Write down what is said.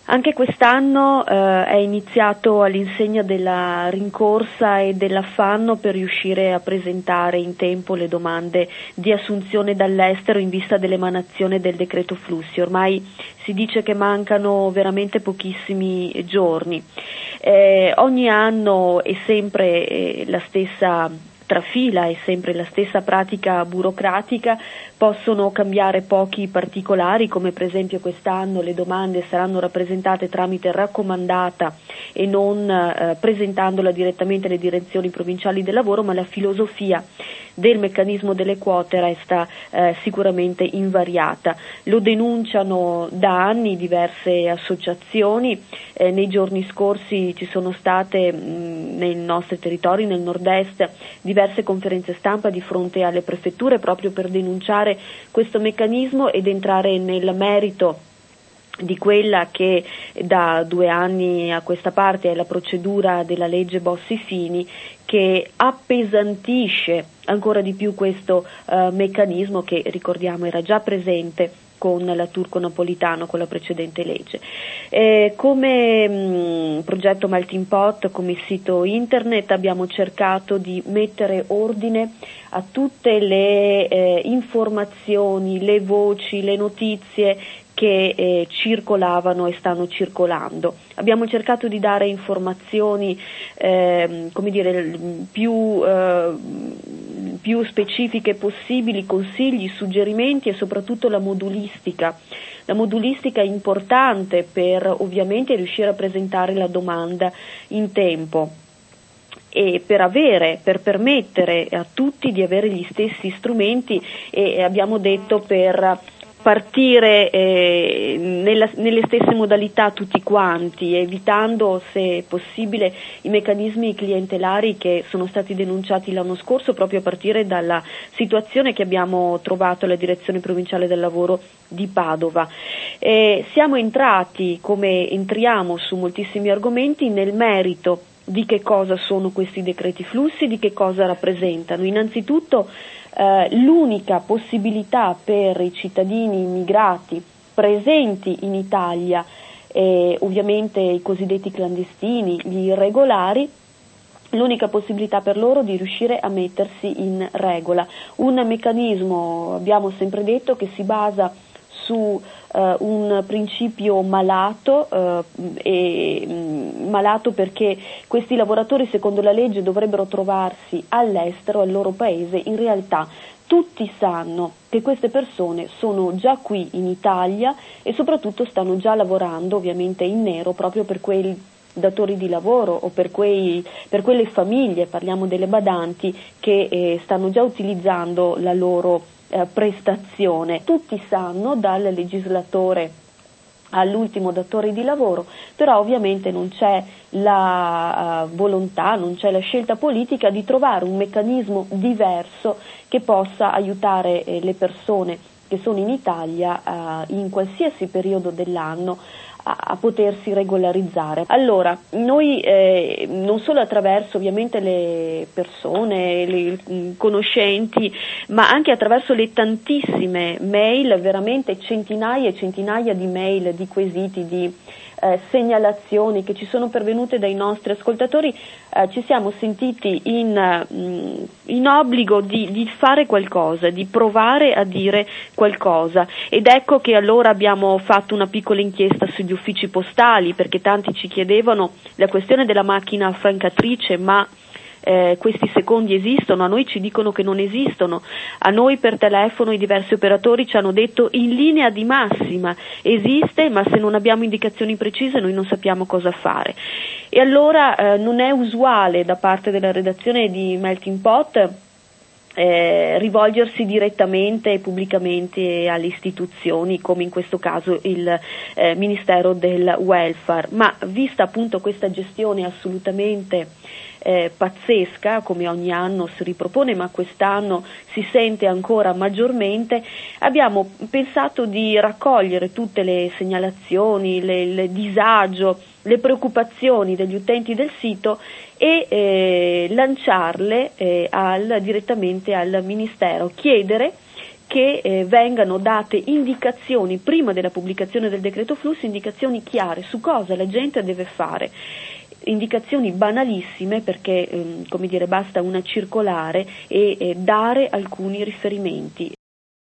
Anche quest'anno è iniziato all'insegna della rincorsa e dell'affanno per riuscire a presentare in tempo le domande di assunzione dall'estero in vista dell'emanazione del decreto flussi. Ormai si dice che mancano veramente pochissimi giorni. Ogni anno è sempre la stessa trafila, è sempre la stessa pratica burocratica, possono cambiare pochi particolari, come per esempio quest'anno le domande saranno rappresentate tramite raccomandata e non presentandola direttamente alle direzioni provinciali del lavoro, ma la filosofia del meccanismo delle quote resta sicuramente invariata. Lo denunciano da anni diverse associazioni, nei giorni scorsi ci sono state nei nostri territori, nel nord-est, diverse conferenze stampa di fronte alle prefetture proprio per denunciare questo meccanismo ed entrare nel merito di quella che da 2 anni a questa parte è la procedura della legge Bossi-Fini, che appesantisce ancora di più questo meccanismo che, ricordiamo, era già presente con la Turco-Napolitano, con la precedente legge. Come progetto Melting Pot, come sito internet, abbiamo cercato di mettere ordine a tutte le informazioni, le voci, le notizie che circolavano e stanno circolando. Abbiamo cercato di dare informazioni più specifiche possibili, consigli, suggerimenti e soprattutto la modulistica. La modulistica è importante per ovviamente riuscire a presentare la domanda in tempo e per permettere a tutti di avere gli stessi strumenti e abbiamo detto per partire nelle stesse modalità tutti quanti, evitando se possibile i meccanismi clientelari che sono stati denunciati l'anno scorso proprio a partire dalla situazione che abbiamo trovato alla direzione provinciale del lavoro di Padova. Siamo entrati, come entriamo su moltissimi argomenti, nel merito di che cosa sono questi decreti flussi, di che cosa rappresentano. Innanzitutto l'unica possibilità per i cittadini immigrati presenti in Italia, ovviamente i cosiddetti clandestini, gli irregolari, l'unica possibilità per loro di riuscire a mettersi in regola. Un meccanismo, abbiamo sempre detto, che si basa su un principio malato perché questi lavoratori secondo la legge dovrebbero trovarsi all'estero, al loro paese. In realtà tutti sanno che queste persone sono già qui in Italia e soprattutto stanno già lavorando ovviamente in nero proprio per quei datori di lavoro o per quelle famiglie, parliamo delle badanti, che stanno già utilizzando la loro prestazione. Tutti sanno, dal legislatore all'ultimo datore di lavoro, però ovviamente non c'è la volontà, non c'è la scelta politica di trovare un meccanismo diverso che possa aiutare le persone che sono in Italia in qualsiasi periodo dell'anno a potersi regolarizzare. Allora, noi non solo attraverso ovviamente le persone, le conoscenti, ma anche attraverso le tantissime mail, veramente centinaia e centinaia di mail, di quesiti, di segnalazioni che ci sono pervenute dai nostri ascoltatori, ci siamo sentiti in obbligo di fare qualcosa, di provare a dire qualcosa, ed ecco che allora abbiamo fatto una piccola inchiesta sugli uffici postali, perché tanti ci chiedevano la questione della macchina francatrice, ma questi secondi esistono? A noi ci dicono che non esistono. A noi per telefono i diversi operatori ci hanno detto in linea di massima esiste, ma se non abbiamo indicazioni precise noi non sappiamo cosa fare. E allora non è usuale da parte della redazione di Melting Pot rivolgersi direttamente e pubblicamente alle istituzioni, come in questo caso il Ministero del Welfare, ma vista appunto questa gestione assolutamente pazzesca, come ogni anno si ripropone, ma quest'anno si sente ancora maggiormente, abbiamo pensato di raccogliere tutte le segnalazioni, il disagio, le preoccupazioni degli utenti del sito e lanciarle direttamente al Ministero, chiedere che vengano date indicazioni prima della pubblicazione del decreto flussi, indicazioni chiare su cosa la gente deve fare. Indicazioni banalissime perché basta una circolare e dare alcuni riferimenti.